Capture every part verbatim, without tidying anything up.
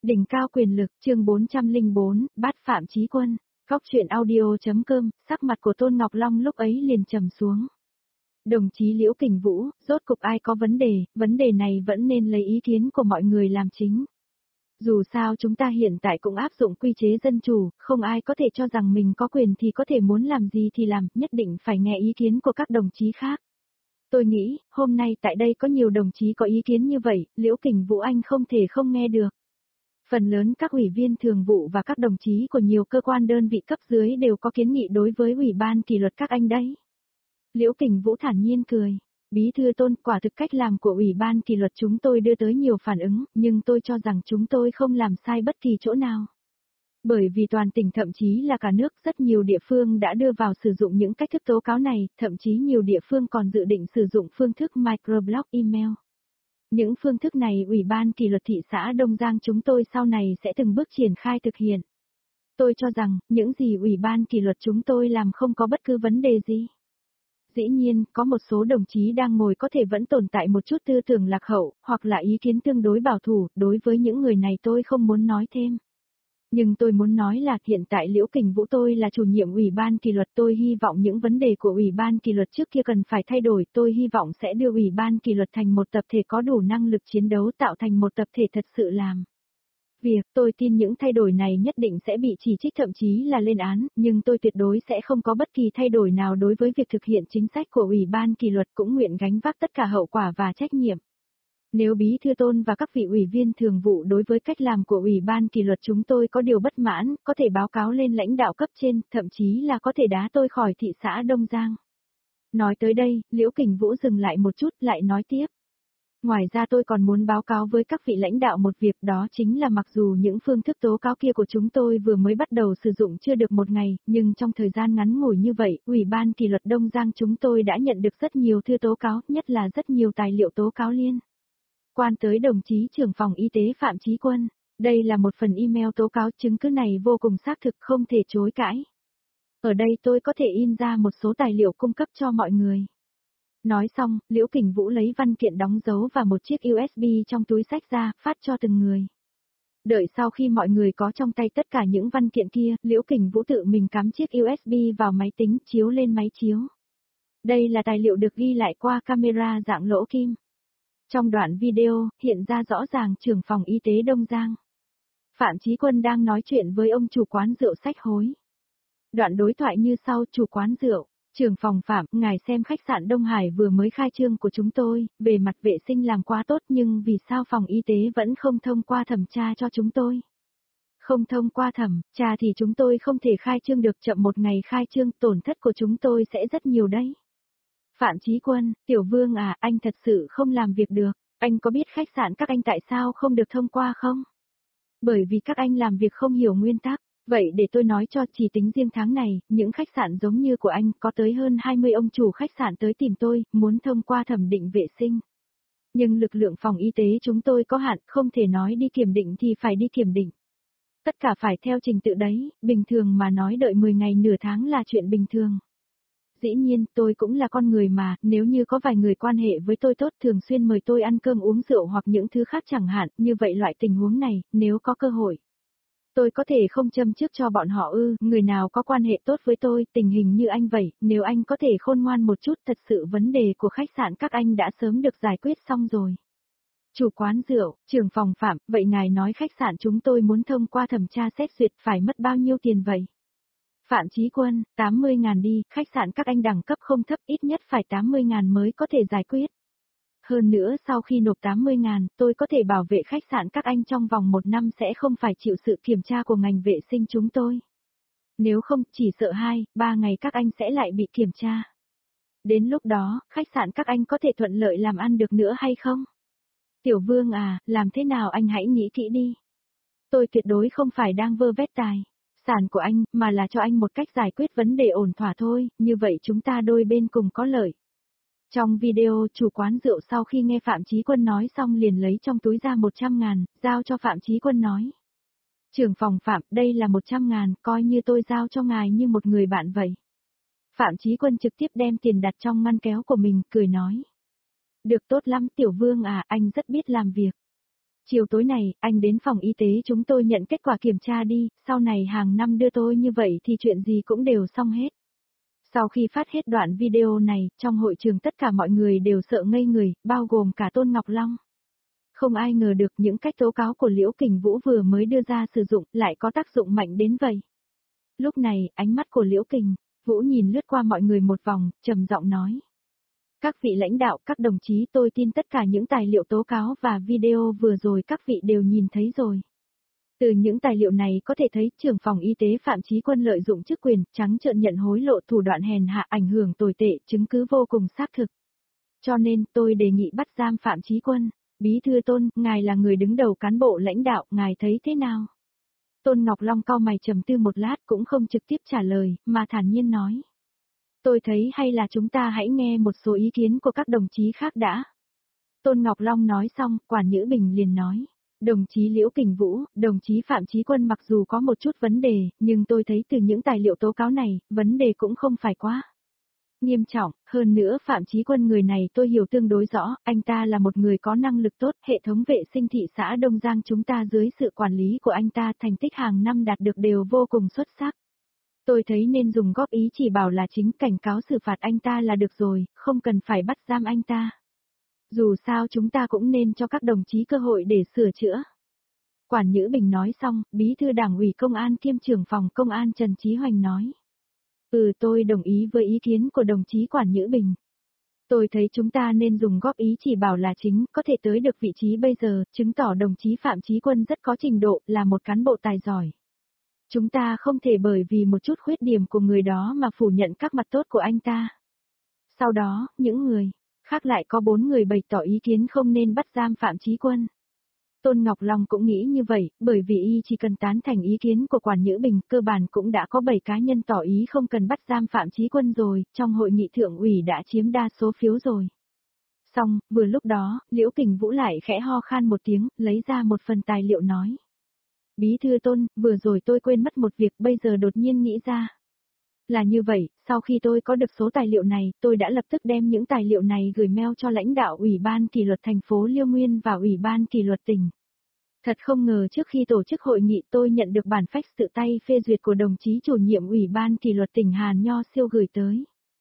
Đỉnh cao quyền lực, chương bốn trăm lẻ bốn, bắt Phạm Chí Quân. Góc truyện audio.com, sắc mặt của Tôn Ngọc Long lúc ấy liền trầm xuống. Đồng chí Liễu Kình Vũ, rốt cục ai có vấn đề, vấn đề này vẫn nên lấy ý kiến của mọi người làm chính. Dù sao chúng ta hiện tại cũng áp dụng quy chế dân chủ, không ai có thể cho rằng mình có quyền thì có thể muốn làm gì thì làm, nhất định phải nghe ý kiến của các đồng chí khác. Tôi nghĩ, hôm nay tại đây có nhiều đồng chí có ý kiến như vậy, Liễu Kình Vũ anh không thể không nghe được. Phần lớn các ủy viên thường vụ và các đồng chí của nhiều cơ quan đơn vị cấp dưới đều có kiến nghị đối với ủy ban kỷ luật các anh đấy. Liễu Kình Vũ thản nhiên cười. Bí thư Tôn, quả thực cách làm của ủy ban kỷ luật chúng tôi đưa tới nhiều phản ứng, nhưng tôi cho rằng chúng tôi không làm sai bất kỳ chỗ nào. Bởi vì toàn tỉnh thậm chí là cả nước rất nhiều địa phương đã đưa vào sử dụng những cách thức tố cáo này, thậm chí nhiều địa phương còn dự định sử dụng phương thức microblog email. Những phương thức này Ủy ban kỷ luật thị xã Đông Giang chúng tôi sau này sẽ từng bước triển khai thực hiện. Tôi cho rằng, những gì Ủy ban kỷ luật chúng tôi làm không có bất cứ vấn đề gì. Dĩ nhiên, có một số đồng chí đang ngồi có thể vẫn tồn tại một chút tư tưởng lạc hậu, hoặc là ý kiến tương đối bảo thủ, đối với những người này tôi không muốn nói thêm. Nhưng tôi muốn nói là hiện tại Liễu Kình Vũ tôi là chủ nhiệm Ủy ban kỷ luật, tôi hy vọng những vấn đề của Ủy ban kỷ luật trước kia cần phải thay đổi, tôi hy vọng sẽ đưa Ủy ban kỷ luật thành một tập thể có đủ năng lực chiến đấu, tạo thành một tập thể thật sự làm việc. Tôi tin những thay đổi này nhất định sẽ bị chỉ trích thậm chí là lên án, nhưng tôi tuyệt đối sẽ không có bất kỳ thay đổi nào đối với việc thực hiện chính sách của Ủy ban kỷ luật, cũng nguyện gánh vác tất cả hậu quả và trách nhiệm. Nếu Bí thư Tôn và các vị ủy viên thường vụ đối với cách làm của Ủy ban kỷ luật chúng tôi có điều bất mãn, có thể báo cáo lên lãnh đạo cấp trên, thậm chí là có thể đá tôi khỏi thị xã Đông Giang. Nói tới đây, Liễu Kình Vũ dừng lại một chút, lại nói tiếp. Ngoài ra tôi còn muốn báo cáo với các vị lãnh đạo một việc, đó chính là mặc dù những phương thức tố cáo kia của chúng tôi vừa mới bắt đầu sử dụng chưa được một ngày, nhưng trong thời gian ngắn ngủi như vậy, Ủy ban kỷ luật Đông Giang chúng tôi đã nhận được rất nhiều thư tố cáo, nhất là rất nhiều tài liệu tố cáo liên quan tới đồng chí trưởng phòng y tế Phạm Chí Quân. Đây là một phần email tố cáo, chứng cứ này vô cùng xác thực không thể chối cãi. Ở đây tôi có thể in ra một số tài liệu cung cấp cho mọi người. Nói xong, Liễu Kình Vũ lấy văn kiện đóng dấu và một chiếc u ét bê trong túi xách ra, phát cho từng người. Đợi sau khi mọi người có trong tay tất cả những văn kiện kia, Liễu Kình Vũ tự mình cắm chiếc u ét bê vào máy tính, chiếu lên máy chiếu. Đây là tài liệu được ghi lại qua camera dạng lỗ kim. Trong đoạn video, hiện ra rõ ràng trưởng phòng y tế Đông Giang. Phạm Chí Quân đang nói chuyện với ông chủ quán rượu Sách Hối. Đoạn đối thoại như sau: chủ quán rượu, trưởng phòng Phạm, ngài xem khách sạn Đông Hải vừa mới khai trương của chúng tôi, về mặt vệ sinh làm quá tốt nhưng vì sao phòng y tế vẫn không thông qua thẩm tra cho chúng tôi? Không thông qua thẩm tra thì chúng tôi không thể khai trương được, chậm một ngày khai trương, tổn thất của chúng tôi sẽ rất nhiều đấy. Phạm Chí Quân, Tiểu Vương à, anh thật sự không làm việc được, anh có biết khách sạn các anh tại sao không được thông qua không? Bởi vì các anh làm việc không hiểu nguyên tắc. Vậy để tôi nói cho, chỉ tính riêng tháng này, những khách sạn giống như của anh có tới hơn hai mươi ông chủ khách sạn tới tìm tôi, muốn thông qua thẩm định vệ sinh. Nhưng lực lượng phòng y tế chúng tôi có hạn, không thể nói đi kiểm định thì phải đi kiểm định. Tất cả phải theo trình tự đấy, bình thường mà nói đợi mười ngày nửa tháng là chuyện bình thường. Dĩ nhiên, tôi cũng là con người mà, nếu như có vài người quan hệ với tôi tốt, thường xuyên mời tôi ăn cơm uống rượu hoặc những thứ khác chẳng hạn, như vậy loại tình huống này, nếu có cơ hội, tôi có thể không châm trước cho bọn họ ư? Người nào có quan hệ tốt với tôi, tình hình như anh vậy, nếu anh có thể khôn ngoan một chút, thật sự vấn đề của khách sạn các anh đã sớm được giải quyết xong rồi. Chủ quán rượu, trưởng phòng Phạm, vậy ngài nói khách sạn chúng tôi muốn thông qua thẩm tra xét duyệt phải mất bao nhiêu tiền vậy? Phạm Chí Quân, tám mươi ngàn đi, khách sạn các anh đẳng cấp không thấp, ít nhất phải tám mươi ngàn mới có thể giải quyết. Hơn nữa sau khi nộp tám mươi ngàn, tôi có thể bảo vệ khách sạn các anh trong vòng một năm sẽ không phải chịu sự kiểm tra của ngành vệ sinh chúng tôi. Nếu không, chỉ sợ hai, ba ngày các anh sẽ lại bị kiểm tra. Đến lúc đó, khách sạn các anh có thể thuận lợi làm ăn được nữa hay không? Tiểu Vương à, làm thế nào anh hãy nghĩ kỹ đi. Tôi tuyệt đối không phải đang vơ vét tài sản của anh, mà là cho anh một cách giải quyết vấn đề ổn thỏa thôi, như vậy chúng ta đôi bên cùng có lợi. Trong video, chủ quán rượu sau khi nghe Phạm Chí Quân nói xong liền lấy trong túi ra một trăm ngàn, giao cho Phạm Chí Quân nói. Trưởng phòng Phạm, đây là một trăm ngàn, coi như tôi giao cho ngài như một người bạn vậy. Phạm Chí Quân trực tiếp đem tiền đặt trong ngăn kéo của mình, cười nói. Được, tốt lắm Tiểu Vương à, anh rất biết làm việc. Chiều tối này, anh đến phòng y tế chúng tôi nhận kết quả kiểm tra đi, sau này hàng năm đưa tôi như vậy thì chuyện gì cũng đều xong hết. Sau khi phát hết đoạn video này, trong hội trường tất cả mọi người đều sợ ngây người, bao gồm cả Tôn Ngọc Long. Không ai ngờ được những cách tố cáo của Liễu Kình Vũ vừa mới đưa ra sử dụng lại có tác dụng mạnh đến vậy. Lúc này, ánh mắt của Liễu Kình Vũ nhìn lướt qua mọi người một vòng, trầm giọng nói. Các vị lãnh đạo, các đồng chí, tôi tin tất cả những tài liệu tố cáo và video vừa rồi các vị đều nhìn thấy rồi. Từ những tài liệu này có thể thấy trưởng phòng y tế Phạm Chí Quân lợi dụng chức quyền, trắng trợn nhận hối lộ, thủ đoạn hèn hạ, ảnh hưởng tồi tệ, chứng cứ vô cùng xác thực. Cho nên, tôi đề nghị bắt giam Phạm Chí Quân. Bí thư Tôn, ngài là người đứng đầu cán bộ lãnh đạo, ngài thấy thế nào? Tôn Ngọc Long cau mày trầm tư một lát cũng không trực tiếp trả lời, mà thản nhiên nói. Tôi thấy hay là chúng ta hãy nghe một số ý kiến của các đồng chí khác đã. Tôn Ngọc Long nói xong, Quản Nhữ Bình liền nói. Đồng chí Liễu Kình Vũ, đồng chí Phạm Chí Quân mặc dù có một chút vấn đề, nhưng tôi thấy từ những tài liệu tố cáo này, vấn đề cũng không phải quá nghiêm trọng. Hơn nữa Phạm Chí Quân người này tôi hiểu tương đối rõ, anh ta là một người có năng lực tốt, hệ thống vệ sinh thị xã Đông Giang chúng ta dưới sự quản lý của anh ta thành tích hàng năm đạt được đều vô cùng xuất sắc. Tôi thấy nên dùng góp ý chỉ bảo là chính, cảnh cáo xử phạt anh ta là được rồi, không cần phải bắt giam anh ta. Dù sao chúng ta cũng nên cho các đồng chí cơ hội để sửa chữa. Quản Nhữ Bình nói xong, Bí thư Đảng ủy Công an kiêm trưởng phòng Công an Trần Chí Hoành nói. Ừ, tôi đồng ý với ý kiến của đồng chí Quản Nhữ Bình. Tôi thấy chúng ta nên dùng góp ý chỉ bảo là chính, có thể tới được vị trí bây giờ, chứng tỏ đồng chí Phạm Chí Quân rất có trình độ, là một cán bộ tài giỏi. Chúng ta không thể bởi vì một chút khuyết điểm của người đó mà phủ nhận các mặt tốt của anh ta. Sau đó, những người khác lại có bốn người bày tỏ ý kiến không nên bắt giam Phạm Chí Quân. Tôn Ngọc Long cũng nghĩ như vậy, bởi vì y chỉ cần tán thành ý kiến của Quản Nhữ Bình, cơ bản cũng đã có bảy cá nhân tỏ ý không cần bắt giam Phạm Chí Quân rồi, trong hội nghị thượng ủy đã chiếm đa số phiếu rồi. Xong, vừa lúc đó, Liễu Kình Vũ lại khẽ ho khan một tiếng, lấy ra một phần tài liệu nói. Bí thư Tôn, vừa rồi tôi quên mất một việc, bây giờ đột nhiên nghĩ ra. Là như vậy, sau khi tôi có được số tài liệu này, tôi đã lập tức đem những tài liệu này gửi mail cho lãnh đạo Ủy ban kỷ luật thành phố Liêu Nguyên và Ủy ban kỷ luật tỉnh. Thật không ngờ trước khi tổ chức hội nghị tôi nhận được bản fax tự tay phê duyệt của đồng chí chủ nhiệm Ủy ban kỷ luật tỉnh Hàn Nho Siêu gửi tới.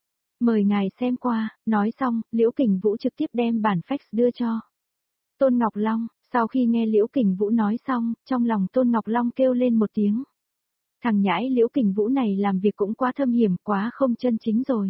Mời ngài xem qua, nói xong, Liễu Kình Vũ trực tiếp đem bản fax đưa cho Tôn Ngọc Long. Sau khi nghe Liễu Kình Vũ nói xong, trong lòng Tôn Ngọc Long kêu lên một tiếng. Thằng nhãi Liễu Kình Vũ này làm việc cũng quá thâm hiểm, quá không chân chính rồi.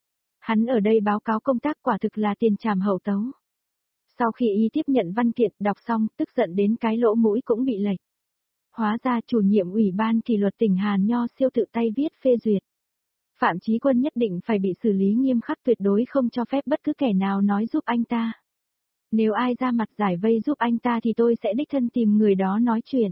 Hắn ở đây báo cáo công tác quả thực là tiền trảm hậu tấu. Sau khi y tiếp nhận văn kiện, đọc xong, tức giận đến cái lỗ mũi cũng bị lệch. Hóa ra chủ nhiệm Ủy ban kỷ luật tỉnh Hàn Nho Siêu tự tay viết phê duyệt. Phạm Chí Quân nhất định phải bị xử lý nghiêm khắc, tuyệt đối không cho phép bất cứ kẻ nào nói giúp anh ta. Nếu ai ra mặt giải vây giúp anh ta thì tôi sẽ đích thân tìm người đó nói chuyện.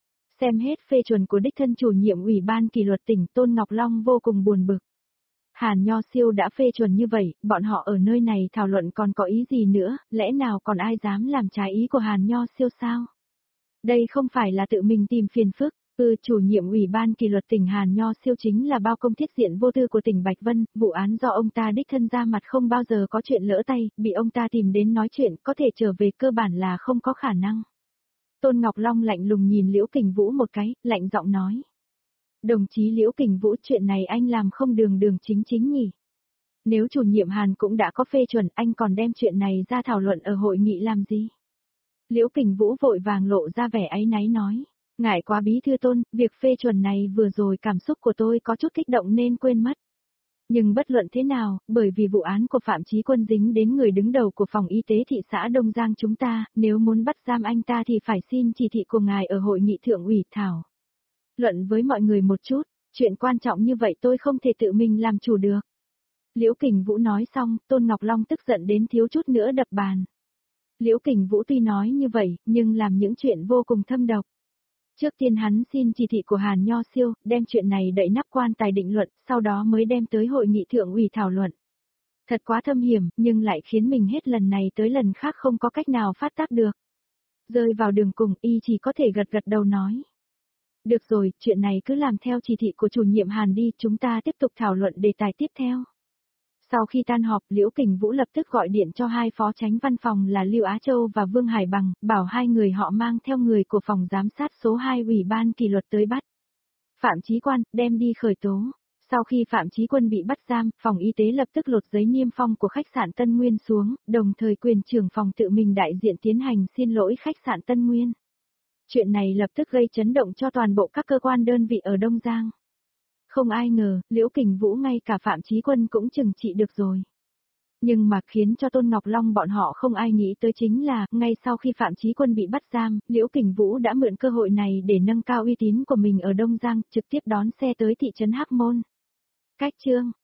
Xem hết phê chuẩn của đích thân chủ nhiệm Ủy ban kỷ luật tỉnh, Tôn Ngọc Long vô cùng buồn bực. Hàn Nho Siêu đã phê chuẩn như vậy, bọn họ ở nơi này thảo luận còn có ý gì nữa, lẽ nào còn ai dám làm trái ý của Hàn Nho Siêu sao? Đây không phải là tự mình tìm phiền phức. Ừ, chủ nhiệm Ủy ban kỷ luật tỉnh Hàn Nho Siêu chính là bao công thiết diện vô tư của tỉnh Bạch Vân, vụ án do ông ta đích thân ra mặt không bao giờ có chuyện lỡ tay, bị ông ta tìm đến nói chuyện, có thể trở về cơ bản là không có khả năng. Tôn Ngọc Long lạnh lùng nhìn Liễu Kình Vũ một cái, lạnh giọng nói. Đồng chí Liễu Kình Vũ, chuyện này anh làm không đường đường chính chính nhỉ? Nếu chủ nhiệm Hàn cũng đã có phê chuẩn, anh còn đem chuyện này ra thảo luận ở hội nghị làm gì? Liễu Kình Vũ vội vàng lộ ra vẻ áy náy nói. Ngại quá Bí thư Tôn, việc phê chuẩn này vừa rồi cảm xúc của tôi có chút kích động nên quên mất. Nhưng bất luận thế nào, bởi vì vụ án của Phạm Chí Quân dính đến người đứng đầu của phòng y tế thị xã Đông Giang chúng ta, nếu muốn bắt giam anh ta thì phải xin chỉ thị của ngài ở hội nghị thượng ủy thảo luận với mọi người một chút, chuyện quan trọng như vậy tôi không thể tự mình làm chủ được. Liễu Kình Vũ nói xong, Tôn Ngọc Long tức giận đến thiếu chút nữa đập bàn. Liễu Kình Vũ tuy nói như vậy, nhưng làm những chuyện vô cùng thâm độc. Trước tiên hắn xin chỉ thị của Hàn Nho Siêu, đem chuyện này đậy nắp quan tài định luận, sau đó mới đem tới hội nghị thượng ủy thảo luận. Thật quá thâm hiểm, nhưng lại khiến mình hết lần này tới lần khác không có cách nào phát tác được. Rơi vào đường cùng, y chỉ có thể gật gật đầu nói. Được rồi, chuyện này cứ làm theo chỉ thị của chủ nhiệm Hàn đi, chúng ta tiếp tục thảo luận đề tài tiếp theo. Sau khi tan họp, Liễu Kình Vũ lập tức gọi điện cho hai phó chánh văn phòng là Lưu Á Châu và Vương Hải Bằng, bảo hai người họ mang theo người của phòng giám sát số hai Ủy ban kỷ luật tới bắt Phạm Chí Quan, đem đi khởi tố. Sau khi Phạm Chí Quân bị bắt giam, phòng y tế lập tức lột giấy niêm phong của khách sạn Tân Nguyên xuống, đồng thời quyền trưởng phòng tự mình đại diện tiến hành xin lỗi khách sạn Tân Nguyên. Chuyện này lập tức gây chấn động cho toàn bộ các cơ quan đơn vị ở Đông Giang. Không ai ngờ, Liễu Kình Vũ ngay cả Phạm Chí Quân cũng trừng trị được rồi. Nhưng mà khiến cho Tôn Ngọc Long bọn họ không ai nghĩ tới chính là, ngay sau khi Phạm Chí Quân bị bắt giam, Liễu Kình Vũ đã mượn cơ hội này để nâng cao uy tín của mình ở Đông Giang, trực tiếp đón xe tới thị trấn Hắc Môn. Cách chương